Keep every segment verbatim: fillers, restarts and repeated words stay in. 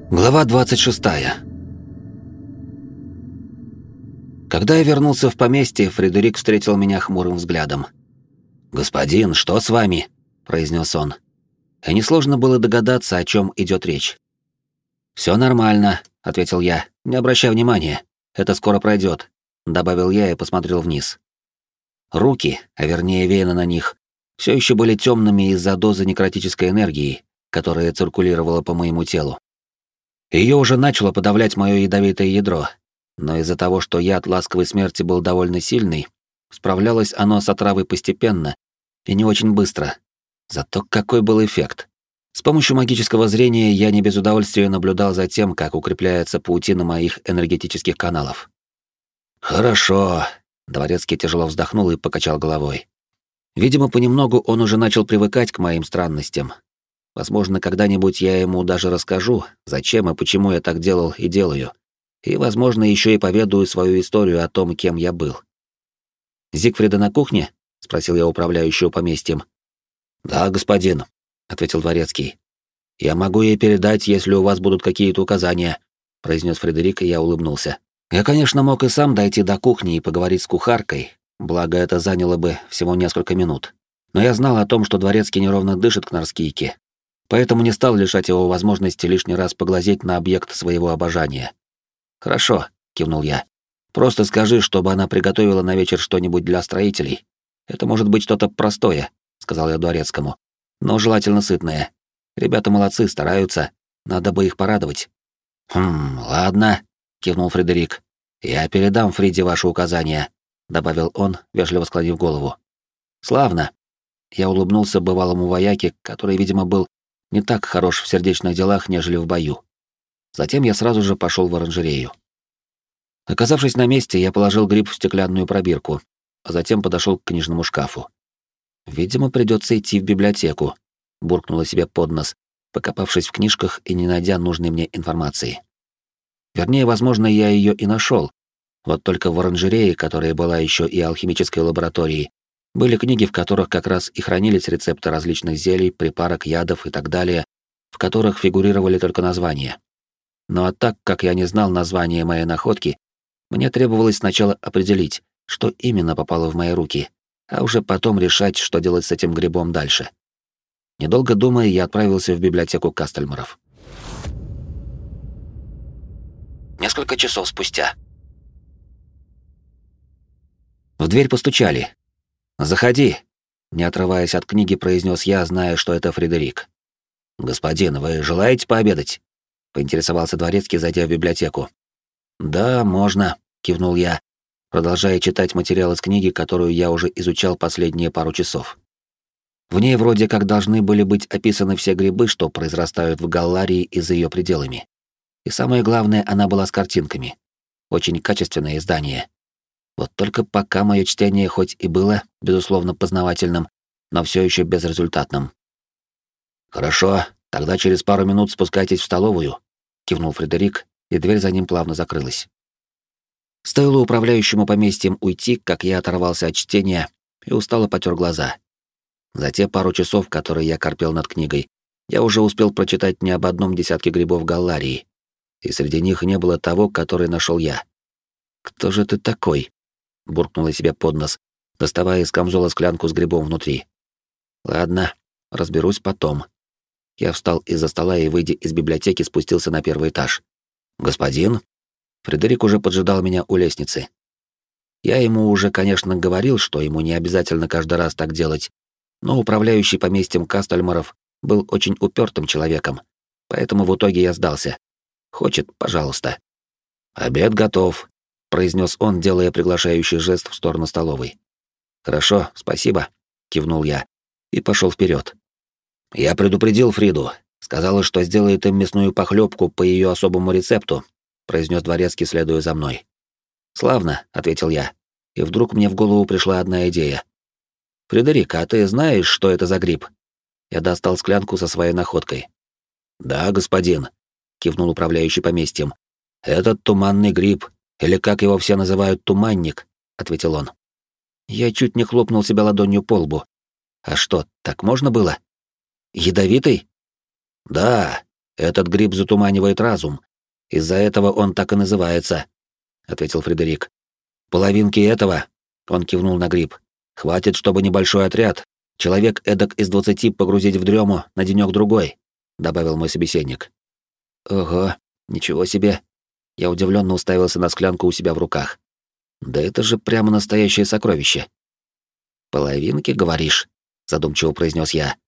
Глава двадцать шестая. Когда я вернулся в поместье, Фредерик встретил меня хмурым взглядом. «Господин, что с вами?» — произнес он. И несложно было догадаться, о чем идет речь. «Все нормально», — ответил я. «Не обращай внимания, это скоро пройдет», — добавил я и посмотрел вниз. Руки, а вернее вены на них, все еще были темными из-за дозы некротической энергии, которая циркулировала по моему телу. Ее уже начало подавлять мое ядовитое ядро, но из-за того, что яд ласковой смерти был довольно сильный, справлялось оно с отравой постепенно и не очень быстро. Зато какой был эффект. С помощью магического зрения я не без удовольствия наблюдал за тем, как укрепляется паутина моих энергетических каналов. «Хорошо», — Дворецкий тяжело вздохнул и покачал головой. Видимо, понемногу он уже начал привыкать к моим странностям. Возможно, когда-нибудь я ему даже расскажу, зачем и почему я так делал и делаю. И, возможно, еще и поведаю свою историю о том, кем я был. «Зигфрида на кухне?» — спросил я управляющего поместьем. «Да, господин», — ответил Дворецкий. «Я могу ей передать, если у вас будут какие-то указания», — произнес Фредерик, и я улыбнулся. Я, конечно, мог и сам дойти до кухни и поговорить с кухаркой, благо это заняло бы всего несколько минут. Но я знал о том, что Дворецкий неровно дышит к Нарскийке, поэтому не стал лишать его возможности лишний раз поглазеть на объект своего обожания. «Хорошо», — кивнул я. «Просто скажи, чтобы она приготовила на вечер что-нибудь для строителей. Это может быть что-то простое», — сказал я Дворецкому. «Но желательно сытное. Ребята молодцы, стараются. Надо бы их порадовать». «Хм, ладно», — кивнул Фредерик. «Я передам Фриде ваши указания», — добавил он, вежливо склонив голову. «Славно». Я улыбнулся бывалому вояке, который, видимо, был не так хорош в сердечных делах, нежели в бою. Затем я сразу же пошел в оранжерею. Оказавшись на месте, я положил гриб в стеклянную пробирку, а затем подошел к книжному шкафу. «Видимо, придется идти в библиотеку», — буркнула себе под нос, покопавшись в книжках и не найдя нужной мне информации. Вернее, возможно, я ее и нашел. Вот только в оранжерее, которая была еще и алхимической лабораторией, были книги, в которых как раз и хранились рецепты различных зелий, припарок, ядов и так далее, в которых фигурировали только названия. Ну а так как я не знал названия моей находки, мне требовалось сначала определить, что именно попало в мои руки, а уже потом решать, что делать с этим грибом дальше. Недолго думая, я отправился в библиотеку Кастельмаров. Несколько часов спустя. В дверь постучали. «Заходи», — не отрываясь от книги, произнес я, зная, что это Фредерик. «Господин, вы желаете пообедать?» — поинтересовался Дворецкий, зайдя в библиотеку. «Да, можно», — кивнул я, продолжая читать материал из книги, которую я уже изучал последние пару часов. В ней вроде как должны были быть описаны все грибы, что произрастают в Галларии и за ее пределами. И самое главное, она была с картинками. Очень качественное издание. Вот только пока мое чтение хоть и было, безусловно, познавательным, но все еще безрезультатным. «Хорошо, тогда через пару минут спускайтесь в столовую», — кивнул Фредерик, и дверь за ним плавно закрылась. Стоило управляющему поместьем уйти, как я оторвался от чтения и устало потер глаза. За те пару часов, которые я корпел над книгой, я уже успел прочитать не об одном десятке грибов Галларии, и среди них не было того, который нашел я. «Кто же ты такой?» — буркнула себе под нос, доставая из камзола склянку с грибом внутри. «Ладно, разберусь потом». Я встал из-за стола и, выйдя из библиотеки, спустился на первый этаж. «Господин?» Фредерик уже поджидал меня у лестницы. Я ему уже, конечно, говорил, что ему не обязательно каждый раз так делать, но управляющий поместьем Кастельмаров был очень упертым человеком, поэтому в итоге я сдался. Хочет, пожалуйста. «Обед готов», — произнес он, делая приглашающий жест в сторону столовой. «Хорошо, спасибо», — кивнул я и пошел вперед. «Я предупредил Фриду, сказала, что сделает им мясную похлебку по ее особому рецепту», — произнес Дворецкий, следуя за мной. «Славно», — ответил я, и вдруг мне в голову пришла одна идея. «Фредерик, а ты знаешь, что это за гриб?» Я достал склянку со своей находкой. «Да, господин», — кивнул управляющий поместьем. «Этот туманный гриб, или как его все называют, туманник», — ответил он. Я чуть не хлопнул себя ладонью по лбу. «А что, так можно было? Ядовитый?» «Да, Этот гриб затуманивает разум. Из-за этого он так и называется, ответил Фредерик. Половинки этого, он кивнул на гриб, хватит, чтобы небольшой отряд, человек эдак из двадцати погрузить в дрему на денёк-другой, добавил мой собеседник. Ого, ничего себе. Я удивленно уставился на склянку у себя в руках. Да это же прямо настоящее сокровище. Половинки, говоришь? Задумчиво произнес я.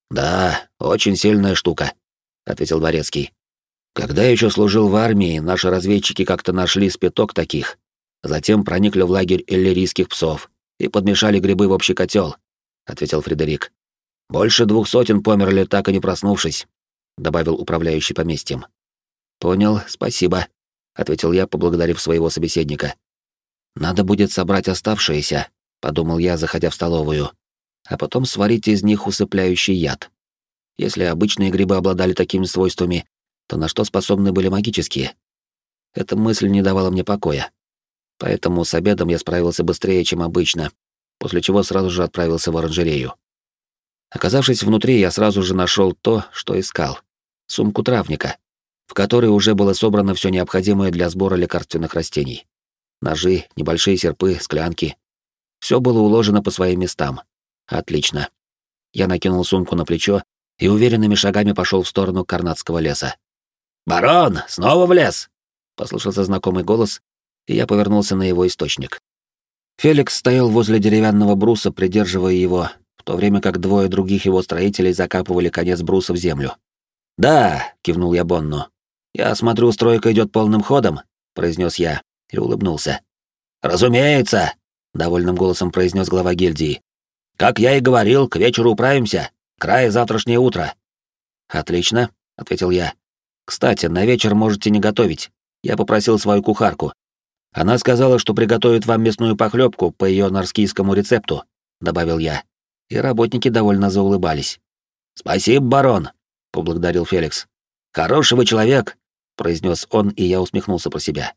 Да, очень сильная штука, ответил дворецкий. Когда я еще служил в армии, наши разведчики как-то нашли спиток таких. Затем проникли в лагерь иллирийских псов и подмешали грибы в общий котел, ответил Фредерик. Больше двух сотен померли, так и не проснувшись, добавил управляющий поместьем. Понял, спасибо, ответил я, поблагодарив своего собеседника. Надо будет собрать оставшиеся, подумал я, заходя в столовую, а потом сварить из них усыпляющий яд. Если обычные грибы обладали такими свойствами, то на что способны были магические? Эта мысль не давала мне покоя. Поэтому с обедом я справился быстрее, чем обычно, после чего сразу же отправился в оранжерею. Оказавшись внутри, я сразу же нашел то, что искал — сумку травника, в которой уже было собрано все необходимое для сбора лекарственных растений. Ножи, небольшие серпы, склянки. Все было уложено по своим местам. Отлично. Я накинул сумку на плечо и уверенными шагами пошел в сторону Карнатского леса. «Барон, снова в лес!» — послышался знакомый голос, и я повернулся на его источник. Феликс стоял возле деревянного бруса, придерживая его, в то время как двое других его строителей закапывали конец бруса в землю. «Да», — кивнул я Бонну. «Я смотрю, стройка идет полным ходом», — произнес я и улыбнулся. «Разумеется», — довольным голосом произнес глава гильдии. «Как я и говорил, к вечеру управимся. Край завтрашнее утро». «Отлично», — ответил я. «Кстати, на вечер можете не готовить. Я попросил свою кухарку. Она сказала, что приготовит вам мясную похлебку по ее нарскийскому рецепту», — добавил я. И работники довольно заулыбались. «Спасибо, барон», — поблагодарил Феликс. «Хороший вы человек», — произнес он, и я усмехнулся про себя.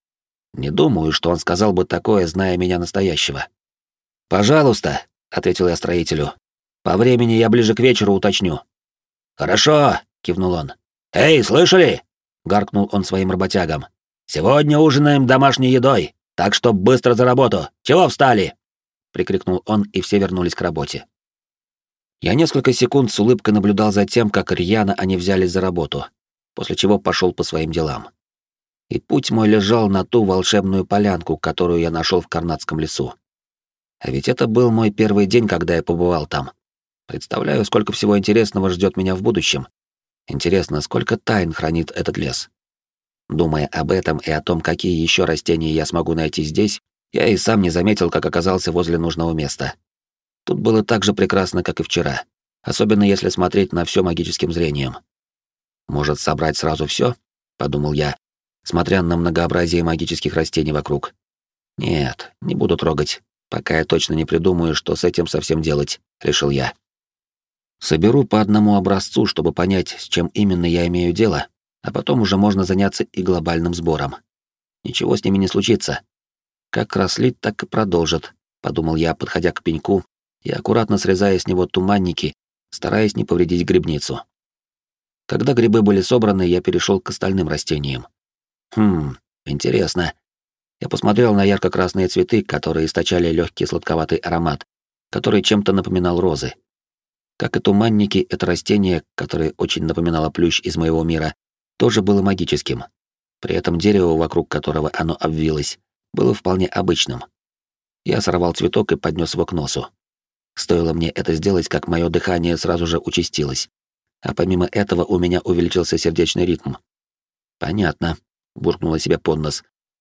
Не думаю, что он сказал бы такое, зная меня настоящего. «Пожалуйста», — ответил я строителю. «По времени я ближе к вечеру уточню». «Хорошо», — кивнул он. «Эй, слышали?» — гаркнул он своим работягам. «Сегодня ужинаем домашней едой, так что быстро за работу. Чего встали?» — прикрикнул он, и все вернулись к работе. Я несколько секунд с улыбкой наблюдал за тем, как рьяно они взялись за работу, после чего пошел по своим делам. И путь мой лежал на ту волшебную полянку, которую я нашел в Карнатском лесу. А ведь это был мой первый день, когда я побывал там. Представляю, сколько всего интересного ждет меня в будущем. Интересно, сколько тайн хранит этот лес. Думая об этом и о том, какие еще растения я смогу найти здесь, я и сам не заметил, как оказался возле нужного места. Тут было так же прекрасно, как и вчера, особенно если смотреть на все магическим зрением. «Может, собрать сразу все? Подумал я, смотря на многообразие магических растений вокруг. «Нет, не буду трогать, пока я точно не придумаю, что с этим совсем делать», — решил я. «Соберу по одному образцу, чтобы понять, с чем именно я имею дело, а потом уже можно заняться и глобальным сбором. Ничего с ними не случится. Как росли, так и продолжат», — подумал я, подходя к пеньку и аккуратно срезая с него туманники, стараясь не повредить грибницу. Когда грибы были собраны, я перешел к остальным растениям. Хм, интересно. Я посмотрел на ярко-красные цветы, которые источали легкий сладковатый аромат, который чем-то напоминал розы. Как и туманники, это растение, которое очень напоминало плющ из моего мира, тоже было магическим. При этом дерево, вокруг которого оно обвилось, было вполне обычным. Я сорвал цветок и поднес его к носу. Стоило мне это сделать, как мое дыхание сразу же участилось. А помимо этого у меня увеличился сердечный ритм. «Понятно», — буркнула себе под нос.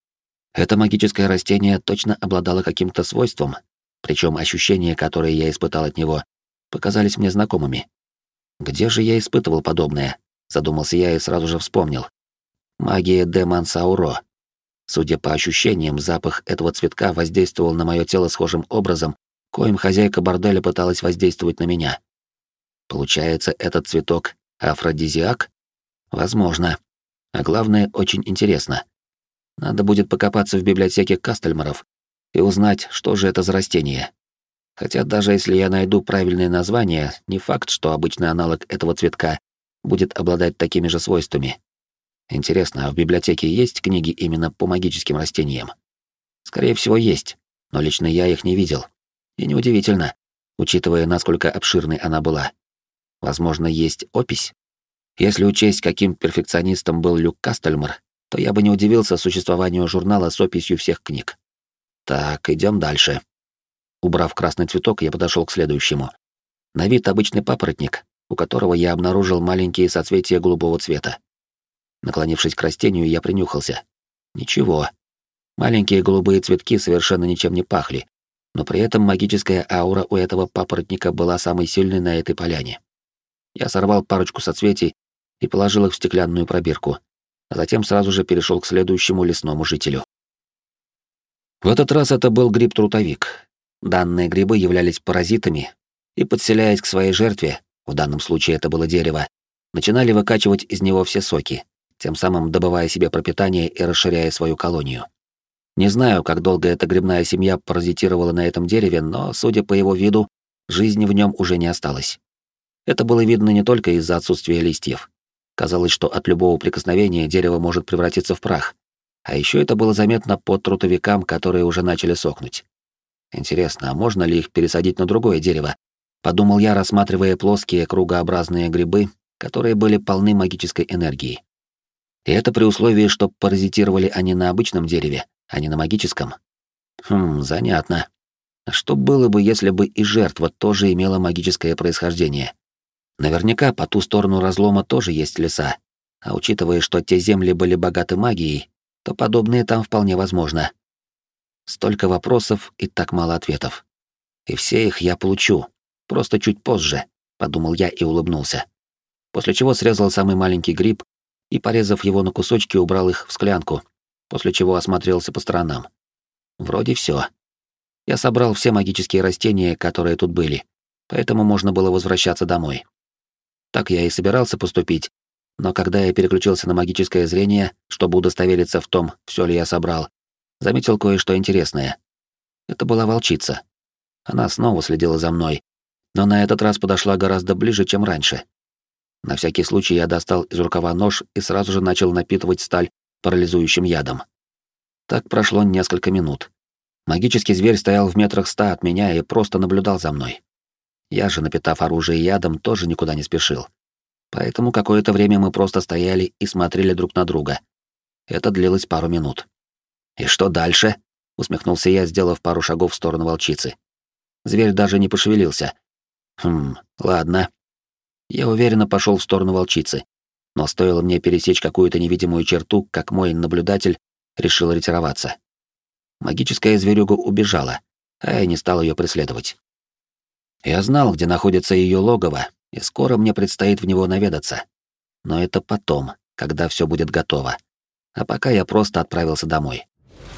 Это магическое растение точно обладало каким-то свойством, причем ощущения, которые я испытал от него, показались мне знакомыми. Где же я испытывал подобное? Задумался я и сразу же вспомнил. Магия де Мансауро. Судя по ощущениям, запах этого цветка воздействовал на мое тело схожим образом, коим хозяйка борделя пыталась воздействовать на меня. Получается, этот цветок — афродизиак? Возможно. А главное, очень интересно. Надо будет покопаться в библиотеке Кастельмаров и узнать, что же это за растение. Хотя даже если я найду правильное название, не факт, что обычный аналог этого цветка будет обладать такими же свойствами. Интересно, а в библиотеке есть книги именно по магическим растениям? Скорее всего, есть, но лично я их не видел. И неудивительно, учитывая, насколько обширной она была. Возможно, есть опись? Если учесть, каким перфекционистом был Люк Кастельмар, то я бы не удивился существованию журнала с описью всех книг. Так, идем дальше. Убрав красный цветок, я подошел к следующему. На вид обычный папоротник, у которого я обнаружил маленькие соцветия голубого цвета. Наклонившись к растению, я принюхался. Ничего. Маленькие голубые цветки совершенно ничем не пахли, но при этом магическая аура у этого папоротника была самой сильной на этой поляне. Я сорвал парочку соцветий и положил их в стеклянную пробирку, а затем сразу же перешел к следующему лесному жителю. В этот раз это был гриб-трутовик. Данные грибы являлись паразитами и, подселяясь к своей жертве, в данном случае это было дерево, начинали выкачивать из него все соки, тем самым добывая себе пропитание и расширяя свою колонию. Не знаю, как долго эта грибная семья паразитировала на этом дереве, но, судя по его виду, жизни в нем уже не осталось. Это было видно не только из-за отсутствия листьев. Казалось, что от любого прикосновения дерево может превратиться в прах. А еще это было заметно по трутовикам, которые уже начали сохнуть. Интересно, а можно ли их пересадить на другое дерево? Подумал я, рассматривая плоские кругообразные грибы, которые были полны магической энергии. И это при условии, что паразитировали они на обычном дереве, а не на магическом. Хм, занятно. А что было бы, если бы и жертва тоже имела магическое происхождение? Наверняка по ту сторону разлома тоже есть леса, а учитывая, что те земли были богаты магией, то подобное там вполне возможно. Столько вопросов и так мало ответов. И все их я получу, просто чуть позже, подумал я и улыбнулся. После чего срезал самый маленький гриб и, порезав его на кусочки, убрал их в склянку, после чего осмотрелся по сторонам. Вроде все. Я собрал все магические растения, которые тут были, поэтому можно было возвращаться домой. Так я и собирался поступить, но когда я переключился на магическое зрение, чтобы удостовериться в том, все ли я собрал, заметил кое-что интересное. Это была волчица. Она снова следила за мной, но на этот раз подошла гораздо ближе, чем раньше. На всякий случай я достал из рукава нож и сразу же начал напитывать сталь парализующим ядом. Так прошло несколько минут. Магический зверь стоял в метрах ста от меня и просто наблюдал за мной. Я же, напитав оружие ядом, тоже никуда не спешил. Поэтому какое-то время мы просто стояли и смотрели друг на друга. Это длилось пару минут. «И что дальше?» — усмехнулся я, сделав пару шагов в сторону волчицы. Зверь даже не пошевелился. «Хм, ладно». Я уверенно пошел в сторону волчицы, но стоило мне пересечь какую-то невидимую черту, как мой наблюдатель решил ретироваться. Магическая зверюга убежала, а я не стал ее преследовать. Я знал, где находится ее логово, и скоро мне предстоит в него наведаться. Но это потом, когда все будет готово. А пока я просто отправился домой.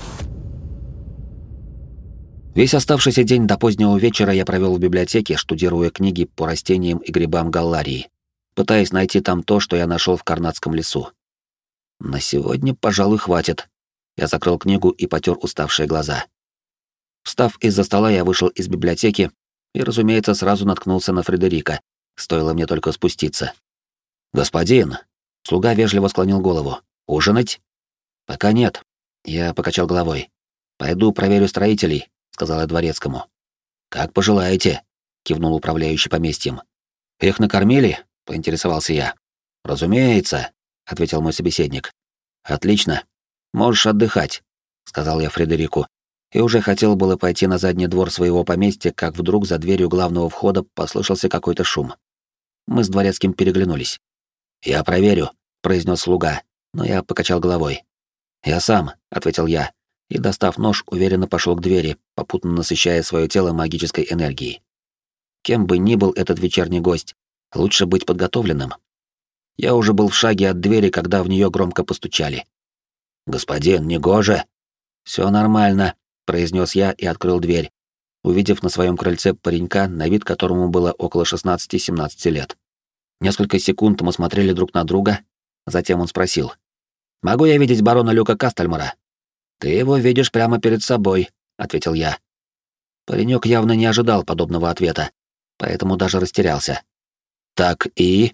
Весь оставшийся день до позднего вечера я провел в библиотеке, штудируя книги по растениям и грибам Галларии, пытаясь найти там то, что я нашел в Карнатском лесу. На сегодня, пожалуй, хватит. Я закрыл книгу и потер уставшие глаза. Встав из-за стола, я вышел из библиотеки и, разумеется, сразу наткнулся на Фредерика, стоило мне только спуститься. «Господин!» — слуга вежливо склонил голову. «Ужинать?» «Пока нет». Я покачал головой. «Пойду проверю строителей», — сказал я дворецкому. «Как пожелаете», — кивнул управляющий поместьем. «Их накормили?» — поинтересовался я. «Разумеется», — ответил мой собеседник. «Отлично. Можешь отдыхать», — сказал я Фредерику, и уже хотел было пойти на задний двор своего поместья, как вдруг за дверью главного входа послышался какой-то шум. Мы с дворецким переглянулись. «Я проверю», — произнес слуга, но я покачал головой. «Я сам», — ответил я, и, достав нож, уверенно пошел к двери, попутно насыщая свое тело магической энергией. Кем бы ни был этот вечерний гость, лучше быть подготовленным. Я уже был в шаге от двери, когда в нее громко постучали. «Господин, негоже!» «Все нормально», — произнес я и открыл дверь, увидев на своем крыльце паренька, на вид которому было около шестнадцати-семнадцати лет. Несколько секунд мы смотрели друг на друга, затем он спросил. «Могу я видеть барона Люка Кастельмара?» «Ты его видишь прямо перед собой», — ответил я. Паренек явно не ожидал подобного ответа, поэтому даже растерялся. «Так и?»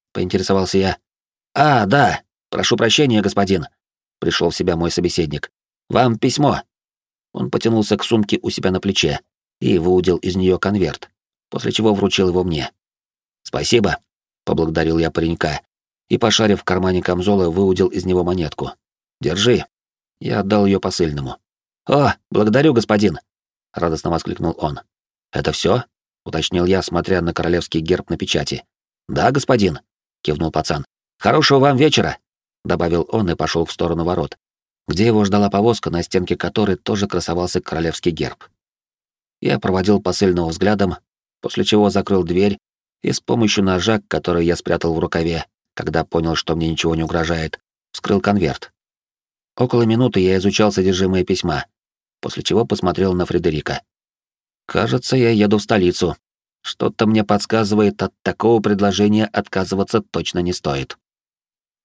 — поинтересовался я. «А, да, прошу прощения, господин», — пришел в себя мой собеседник. «Вам письмо». Он потянулся к сумке у себя на плече и выудил из нее конверт, после чего вручил его мне. «Спасибо», — поблагодарил я паренька и, пошарив в кармане камзола, выудил из него монетку. «Держи». Я отдал ее посыльному. «О, благодарю, господин!» — радостно воскликнул он. «Это все? Уточнил я, смотря на королевский герб на печати. «Да, господин», — кивнул пацан. «Хорошего вам вечера», — добавил он и пошел в сторону ворот, где его ждала повозка, на стенке которой тоже красовался королевский герб. Я проводил посыльного взглядом, после чего закрыл дверь и с помощью ножа, который я спрятал в рукаве, когда понял, что мне ничего не угрожает, вскрыл конверт. Около минуты я изучал содержимое письма, после чего посмотрел на Фредерика. «Кажется, я еду в столицу. Что-то мне подсказывает, от такого предложения отказываться точно не стоит».